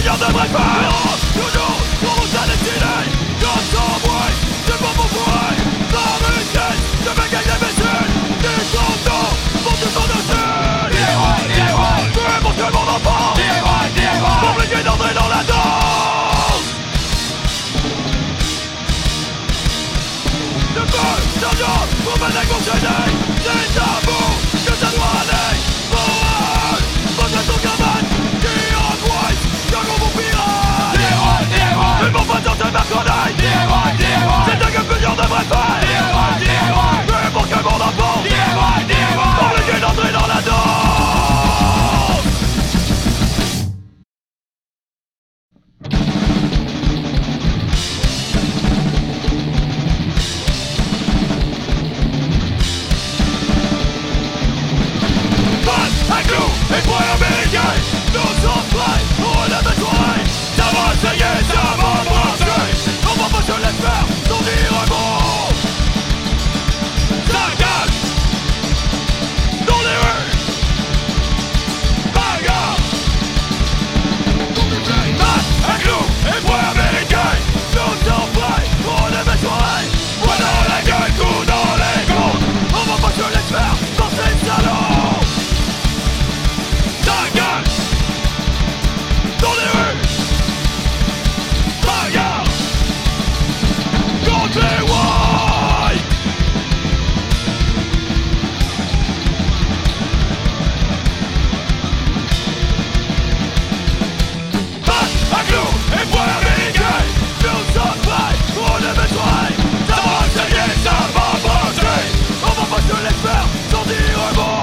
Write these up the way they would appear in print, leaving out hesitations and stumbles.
plusieurs devraient faire. Toujours, pour vous à destiner. Comme sans bruit, c'est pas pour bruit. Dans une caisse, je vais gagner mes thunes. Des contours, pour tout son dessus. Tuer pour que mon enfant. M'obliger d'entrer dans la danse. Le feu, d'argent, pour me déconchaîner. C'est à vous que ça doit aller. Pour eux, votre son cabane qui angoisse, comme vous pirate. Ils m'ont pas tenté ma conneille. C'est un que plusieurs devraient faire. Tuer pour que mon enfant. M'obliger d'entrer dans la danse. Et pour américain, nous sommes prêts pour une soirée. Ça va essayer, ça va marcher. On va pas se laisser faire sans dire un mot. Ça gagne dans les rues. Bagarre. Avec nous et pour américain, nous sommes prêts pour une soirée. Moi dans la gueule, coup dans les côtes. On va pas se laisser faire dans ces salons. Dans les rues, bagarre contre les whites. Avec nous et pour américain, nous sommes prêts pour une belle soirée. Ça va essayer, ça va marcher. On va pas se laisser faire sans dire un mot.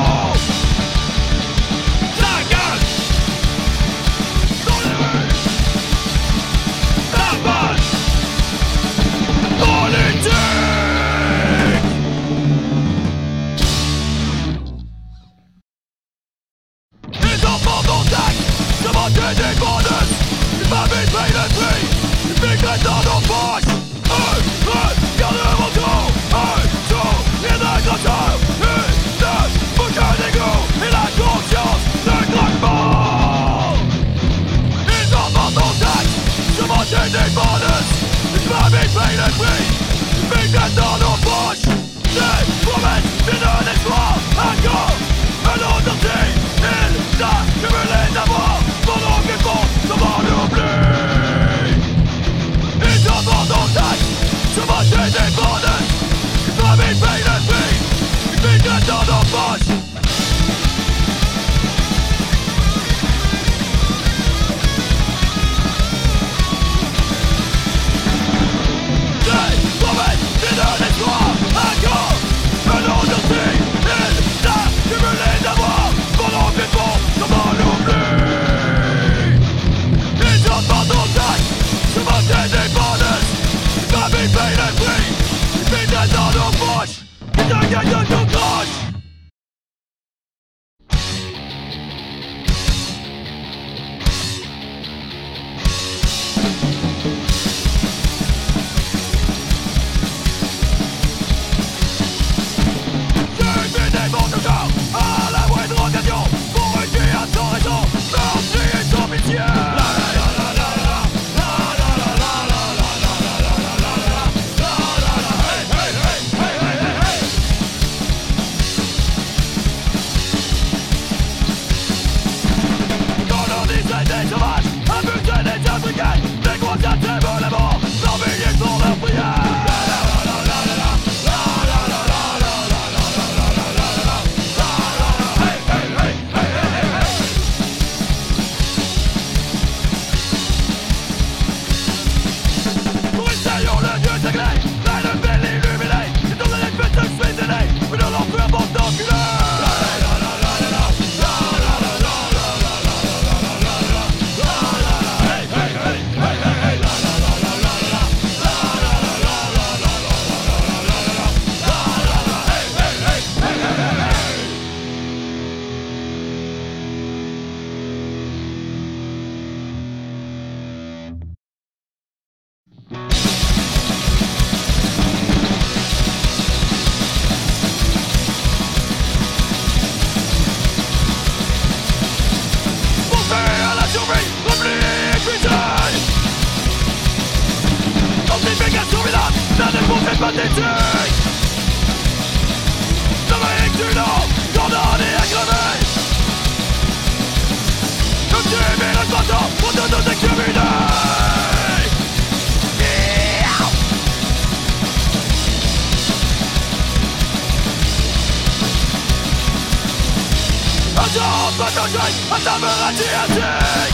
L'urgence patogène atteint radiatique.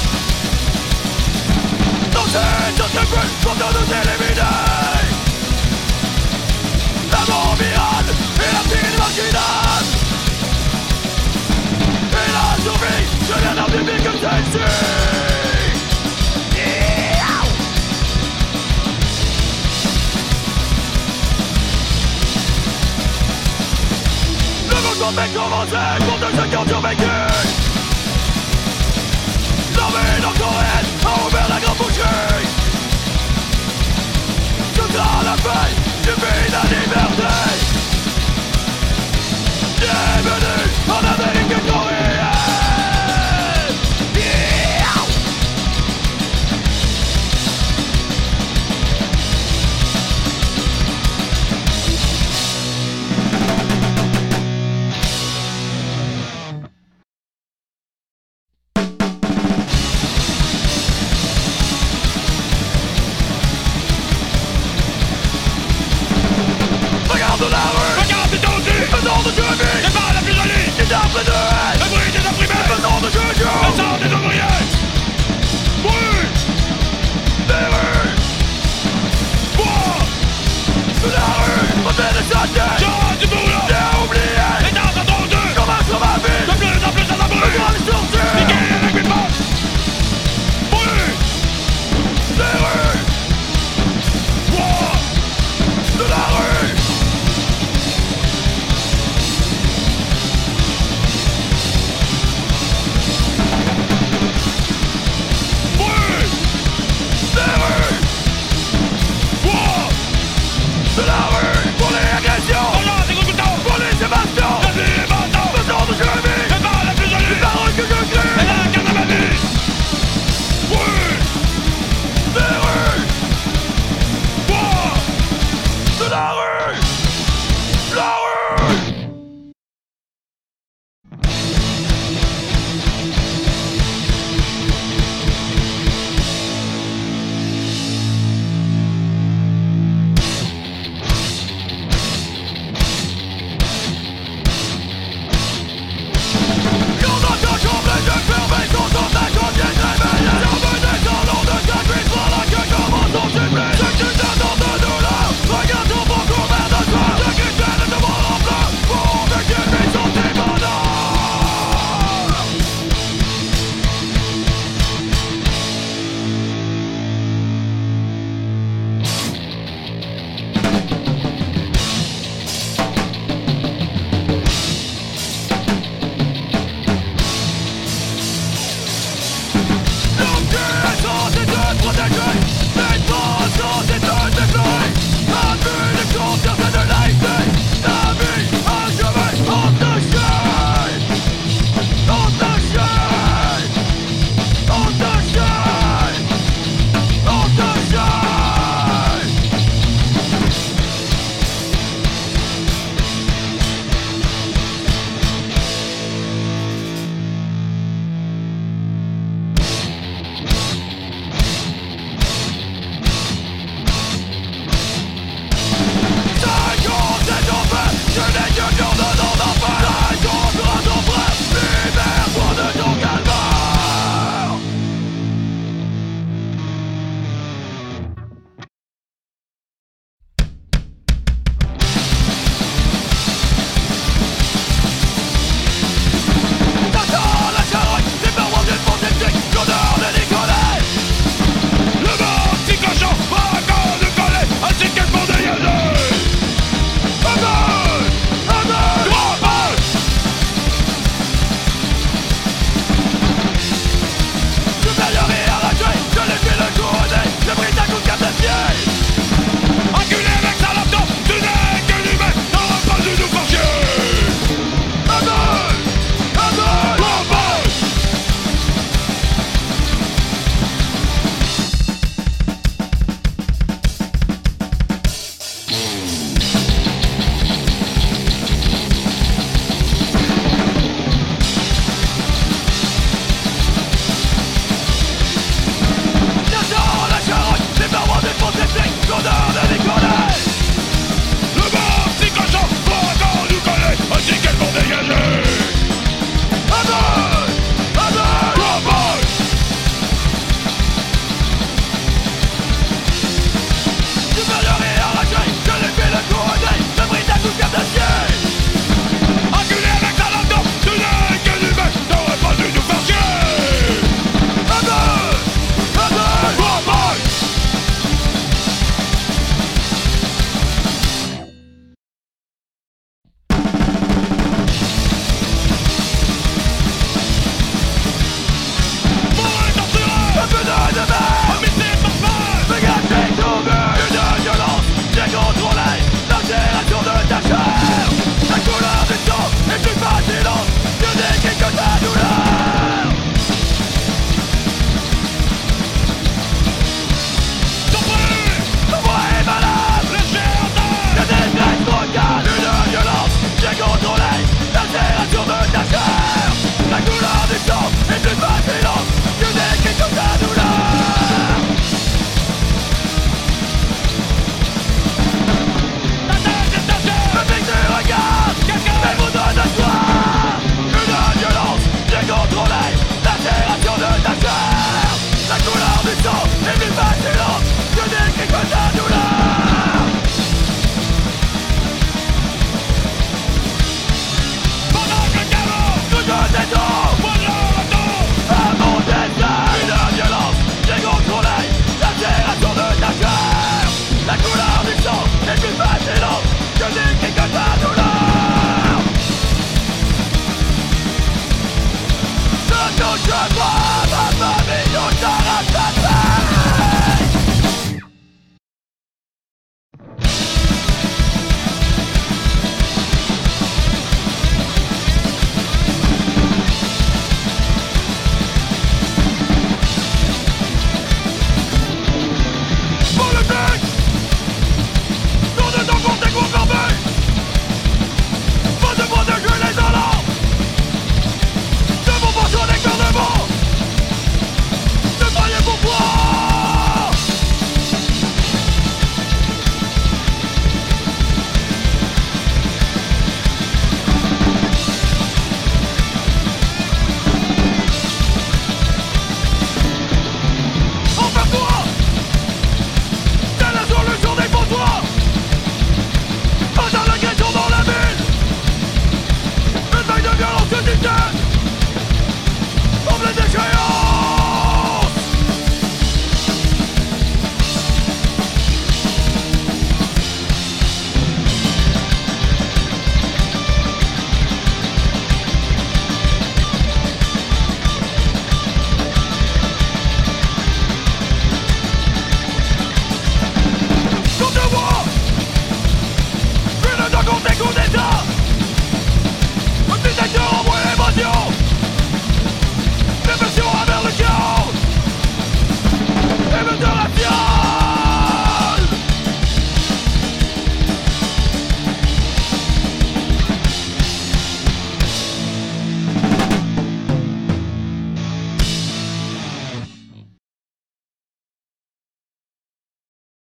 Nos chaînes se brûlent pour nous éliminer. La mort virale et la pile marginale. Et la survie devient un public comme celle-ci. Le mouvement est commencé contre ceux qui ont survécu. L'armée nord-coréenne a ouvert la grande boucherie. Ce sera la paix du pays de la liberté. Yeah!